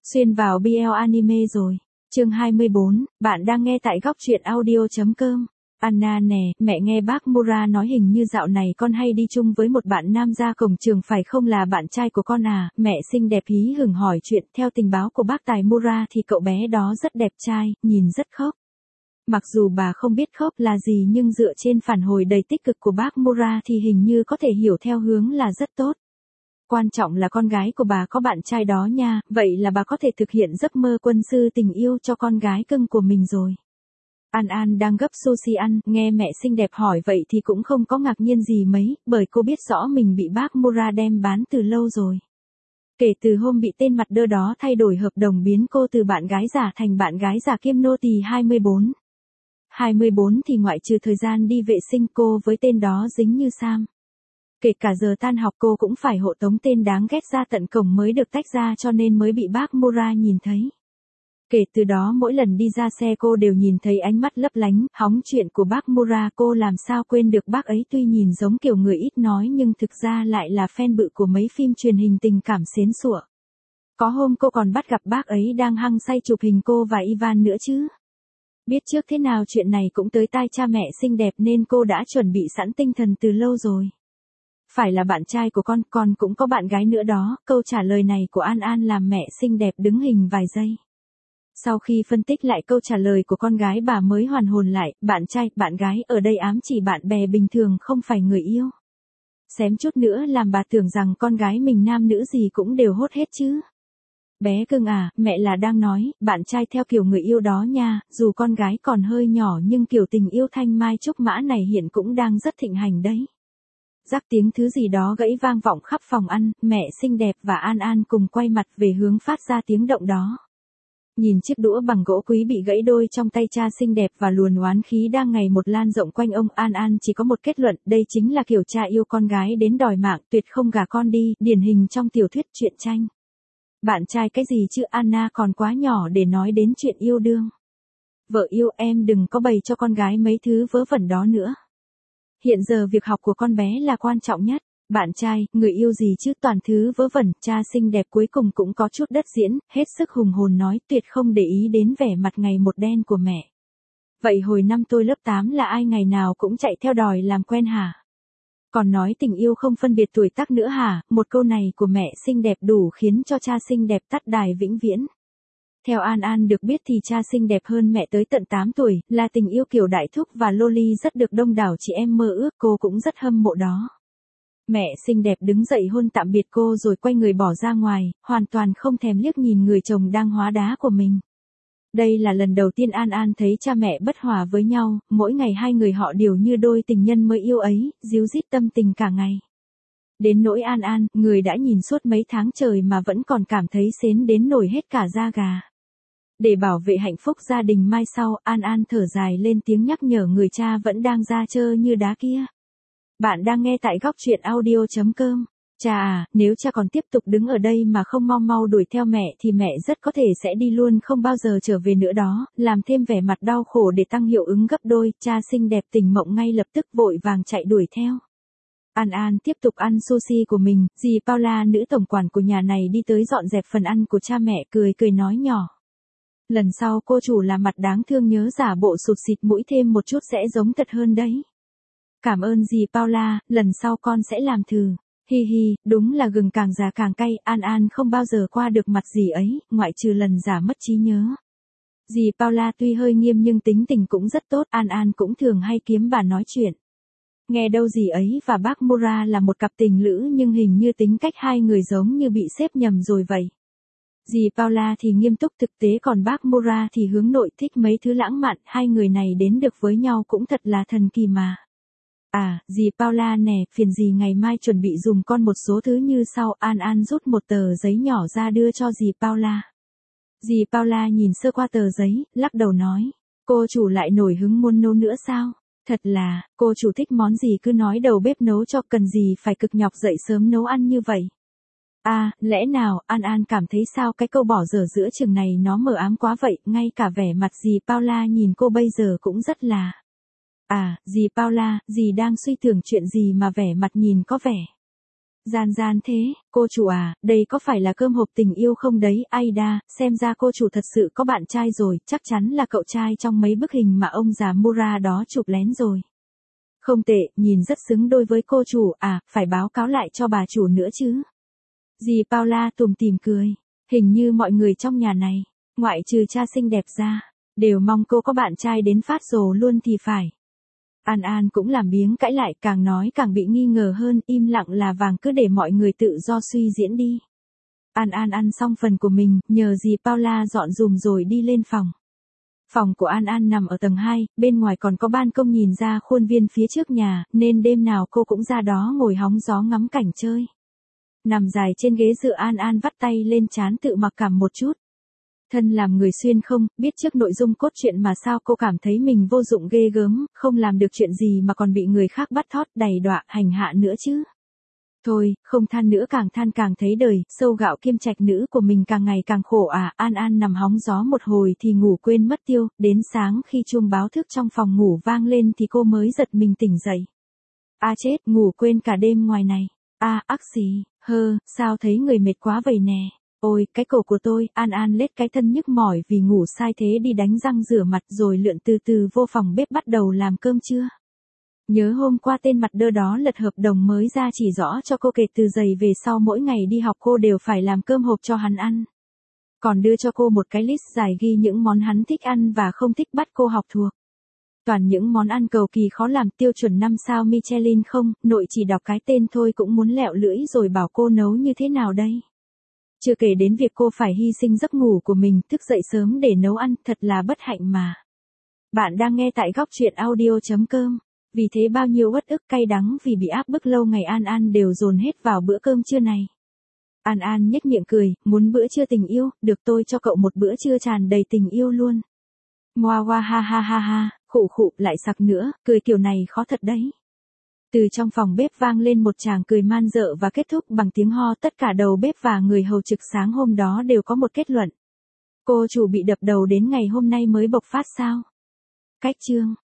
Xuyên vào BL Anime rồi. Chương 24, bạn đang nghe tại góc truyện audio.com. Anna nè, mẹ nghe bác Mura nói hình như dạo này con hay đi chung với một bạn nam ra cổng trường phải không, là bạn trai của con à? Mẹ xinh đẹp hí hửng hỏi chuyện. Theo tình báo của bác tài Mura thì cậu bé đó rất đẹp trai, nhìn rất khóc. Mặc dù bà không biết khóc là gì nhưng dựa trên phản hồi đầy tích cực của bác Mura thì hình như có thể hiểu theo hướng là rất tốt. Quan trọng là con gái của bà có bạn trai đó nha, vậy là bà có thể thực hiện giấc mơ quân sư tình yêu cho con gái cưng của mình rồi. An An đang gấp sushi ăn, nghe mẹ xinh đẹp hỏi vậy thì cũng không có ngạc nhiên gì mấy, bởi cô biết rõ mình bị bác Mura đem bán từ lâu rồi. Kể từ hôm bị tên mặt đơ đó thay đổi hợp đồng biến cô từ bạn gái giả thành bạn gái giả kiêm nô tỳ 24. 24 thì ngoại trừ thời gian đi vệ sinh cô với tên đó dính như Sam. Kể cả giờ tan học cô cũng phải hộ tống tên đáng ghét ra tận cổng mới được tách ra, cho nên mới bị bác Mura nhìn thấy. Kể từ đó mỗi lần đi ra xe cô đều nhìn thấy ánh mắt lấp lánh, hóng chuyện của bác Mura. Cô làm sao quên được bác ấy, tuy nhìn giống kiểu người ít nói nhưng thực ra lại là fan bự của mấy phim truyền hình tình cảm xến sủa. Có hôm cô còn bắt gặp bác ấy đang hăng say chụp hình cô và Ivan nữa chứ. Biết trước thế nào chuyện này cũng tới tai cha mẹ xinh đẹp nên cô đã chuẩn bị sẵn tinh thần từ lâu rồi. Phải là bạn trai của con cũng có bạn gái nữa đó. Câu trả lời này của An An làm mẹ xinh đẹp đứng hình vài giây. Sau khi phân tích lại câu trả lời của con gái, bà mới hoàn hồn lại. Bạn trai, bạn gái ở đây ám chỉ bạn bè bình thường, không phải người yêu. Xém chút nữa làm bà tưởng rằng con gái mình nam nữ gì cũng đều hốt hết chứ. Bé cưng à, mẹ là đang nói, bạn trai theo kiểu người yêu đó nha. Dù con gái còn hơi nhỏ nhưng kiểu tình yêu thanh mai trúc mã này hiện cũng đang rất thịnh hành đấy. Rắc tiếng thứ gì đó gãy vang vọng khắp phòng ăn, mẹ xinh đẹp và An An cùng quay mặt về hướng phát ra tiếng động đó. Nhìn chiếc đũa bằng gỗ quý bị gãy đôi trong tay cha xinh đẹp và luồn oán khí đang ngày một lan rộng quanh ông, An An chỉ có một kết luận, đây chính là kiểu cha yêu con gái đến đòi mạng, tuyệt không gả con đi, điển hình trong tiểu thuyết truyện tranh. Bạn trai cái gì chứ, Anna còn quá nhỏ để nói đến chuyện yêu đương. Vợ yêu em đừng có bày cho con gái mấy thứ vớ vẩn đó nữa. Hiện giờ việc học của con bé là quan trọng nhất. Bạn trai, người yêu gì chứ, toàn thứ vớ vẩn. Cha xinh đẹp cuối cùng cũng có chút đất diễn, hết sức hùng hồn nói, tuyệt không để ý đến vẻ mặt ngày một đen của mẹ. Vậy hồi năm tôi lớp 8 là ai ngày nào cũng chạy theo đòi làm quen hả? Còn nói tình yêu không phân biệt tuổi tác nữa hả? Một câu này của mẹ xinh đẹp đủ khiến cho cha xinh đẹp tắt đài vĩnh viễn. Theo An An được biết thì cha xinh đẹp hơn mẹ tới tận 8 tuổi, là tình yêu kiểu đại thúc và loli rất được đông đảo chị em mơ ước, cô cũng rất hâm mộ đó. Mẹ xinh đẹp đứng dậy hôn tạm biệt cô rồi quay người bỏ ra ngoài, hoàn toàn không thèm liếc nhìn người chồng đang hóa đá của mình. Đây là lần đầu tiên An An thấy cha mẹ bất hòa với nhau, mỗi ngày hai người họ đều như đôi tình nhân mới yêu ấy, díu dít tâm tình cả ngày. Đến nỗi An An, người đã nhìn suốt mấy tháng trời mà vẫn còn cảm thấy sến đến nổi hết cả da gà. Để bảo vệ hạnh phúc gia đình mai sau, An An thở dài lên tiếng nhắc nhở người cha vẫn đang da trơ như đá kia. Bạn đang nghe tại góc truyện audio.com. Cha à, nếu cha còn tiếp tục đứng ở đây mà không mau mau đuổi theo mẹ thì mẹ rất có thể sẽ đi luôn, không bao giờ trở về nữa đó, làm thêm vẻ mặt đau khổ để tăng hiệu ứng gấp đôi. Cha xinh đẹp tỉnh mộng ngay lập tức vội vàng chạy đuổi theo. An An tiếp tục ăn sushi của mình, dì Paula nữ tổng quản của nhà này đi tới dọn dẹp phần ăn của cha mẹ, cười cười nói nhỏ. Lần sau cô chủ là mặt đáng thương nhớ giả bộ sụt xịt mũi thêm một chút sẽ giống thật hơn đấy. Cảm ơn dì Paula, lần sau con sẽ làm thử. Hi hi, đúng là gừng càng già càng cay, An An không bao giờ qua được mặt dì ấy, ngoại trừ lần giả mất trí nhớ. Dì Paula tuy hơi nghiêm nhưng tính tình cũng rất tốt, An An cũng thường hay kiếm bà nói chuyện. Nghe đâu dì ấy và bác Mura là một cặp tình lữ nhưng hình như tính cách hai người giống như bị xếp nhầm rồi vậy. Dì Paula thì nghiêm túc thực tế còn bác Mura thì hướng nội thích mấy thứ lãng mạn, hai người này đến được với nhau cũng thật là thần kỳ mà. À, dì Paula nè, phiền dì ngày mai chuẩn bị dùm con một số thứ như sau. An An rút một tờ giấy nhỏ ra đưa cho dì Paula. Dì Paula nhìn sơ qua tờ giấy, lắc đầu nói, cô chủ lại nổi hứng muốn nấu nữa sao? Thật là, cô chủ thích món gì cứ nói đầu bếp nấu cho, cần gì phải cực nhọc dậy sớm nấu ăn như vậy. À, lẽ nào, An An cảm thấy sao cái câu bỏ dở giữa chừng này nó mờ ám quá vậy, ngay cả vẻ mặt dì Paula nhìn cô bây giờ cũng rất là. À, dì Paula, dì đang suy tưởng chuyện gì mà vẻ mặt nhìn có vẻ Gian gian thế, cô chủ à, đây có phải là cơm hộp tình yêu không đấy, ai đa, xem ra cô chủ thật sự có bạn trai rồi, chắc chắn là cậu trai trong mấy bức hình mà ông già Mura đó chụp lén rồi. Không tệ, nhìn rất xứng đôi với cô chủ, à, phải báo cáo lại cho bà chủ nữa chứ. Dì Paula tủm tỉm cười, hình như mọi người trong nhà này, ngoại trừ cha xinh đẹp ra, đều mong cô có bạn trai đến phát rồ luôn thì phải. An An cũng làm biếng cãi lại, càng nói càng bị nghi ngờ hơn, im lặng là vàng, cứ để mọi người tự do suy diễn đi. An An ăn xong phần của mình, nhờ dì Paula dọn dùm rồi đi lên phòng. Phòng của An An nằm ở tầng 2, bên ngoài còn có ban công nhìn ra khuôn viên phía trước nhà, nên đêm nào cô cũng ra đó ngồi hóng gió ngắm cảnh chơi. Nằm dài trên ghế dựa, An An vắt tay lên trán tự mặc cảm một chút. Thân làm người xuyên không, biết trước nội dung cốt truyện mà sao cô cảm thấy mình vô dụng ghê gớm, không làm được chuyện gì mà còn bị người khác bắt thót, đày đọa, hành hạ nữa chứ. Thôi, không than nữa, càng than càng thấy đời, sâu gạo kim trạch nữ của mình càng ngày càng khổ à. An An nằm hóng gió một hồi thì ngủ quên mất tiêu, đến sáng khi chuông báo thức trong phòng ngủ vang lên thì cô mới giật mình tỉnh dậy. À chết, ngủ quên cả đêm ngoài này. À, ắc xì, sao thấy người mệt quá vậy nè. Ôi, cái cổ của tôi. An An lết cái thân nhức mỏi vì ngủ sai thế đi đánh răng rửa mặt rồi lượn từ từ vô phòng bếp bắt đầu làm cơm trưa. Nhớ hôm qua tên mặt đơ đó lật hợp đồng mới ra chỉ rõ cho cô kể từ giày về sau mỗi ngày đi học cô đều phải làm cơm hộp cho hắn ăn. Còn đưa cho cô một cái list dài ghi những món hắn thích ăn và không thích, bắt cô học thuộc. Toàn những món ăn cầu kỳ khó làm, tiêu chuẩn 5 sao Michelin không, nội chỉ đọc cái tên thôi cũng muốn lẹo lưỡi rồi bảo cô nấu như thế nào đây. Chưa kể đến việc cô phải hy sinh giấc ngủ của mình, thức dậy sớm để nấu ăn, thật là bất hạnh mà. Bạn đang nghe tại góc truyện audio.com. Vì thế bao nhiêu uất ức cay đắng vì bị áp bức lâu ngày An An đều dồn hết vào bữa cơm trưa này. An An nhếch miệng cười, muốn bữa trưa tình yêu, được tôi cho cậu một bữa trưa tràn đầy tình yêu luôn. Ngoa ngoa ha ha ha ha, khụ khụ lại sặc nữa, cười kiểu này khó thật đấy. Từ trong phòng bếp vang lên một tràng cười man dợ và kết thúc bằng tiếng ho, tất cả đầu bếp và người hầu trực sáng hôm đó đều có một kết luận. Cô chủ bị đập đầu đến ngày hôm nay mới bộc phát sao? Cách chương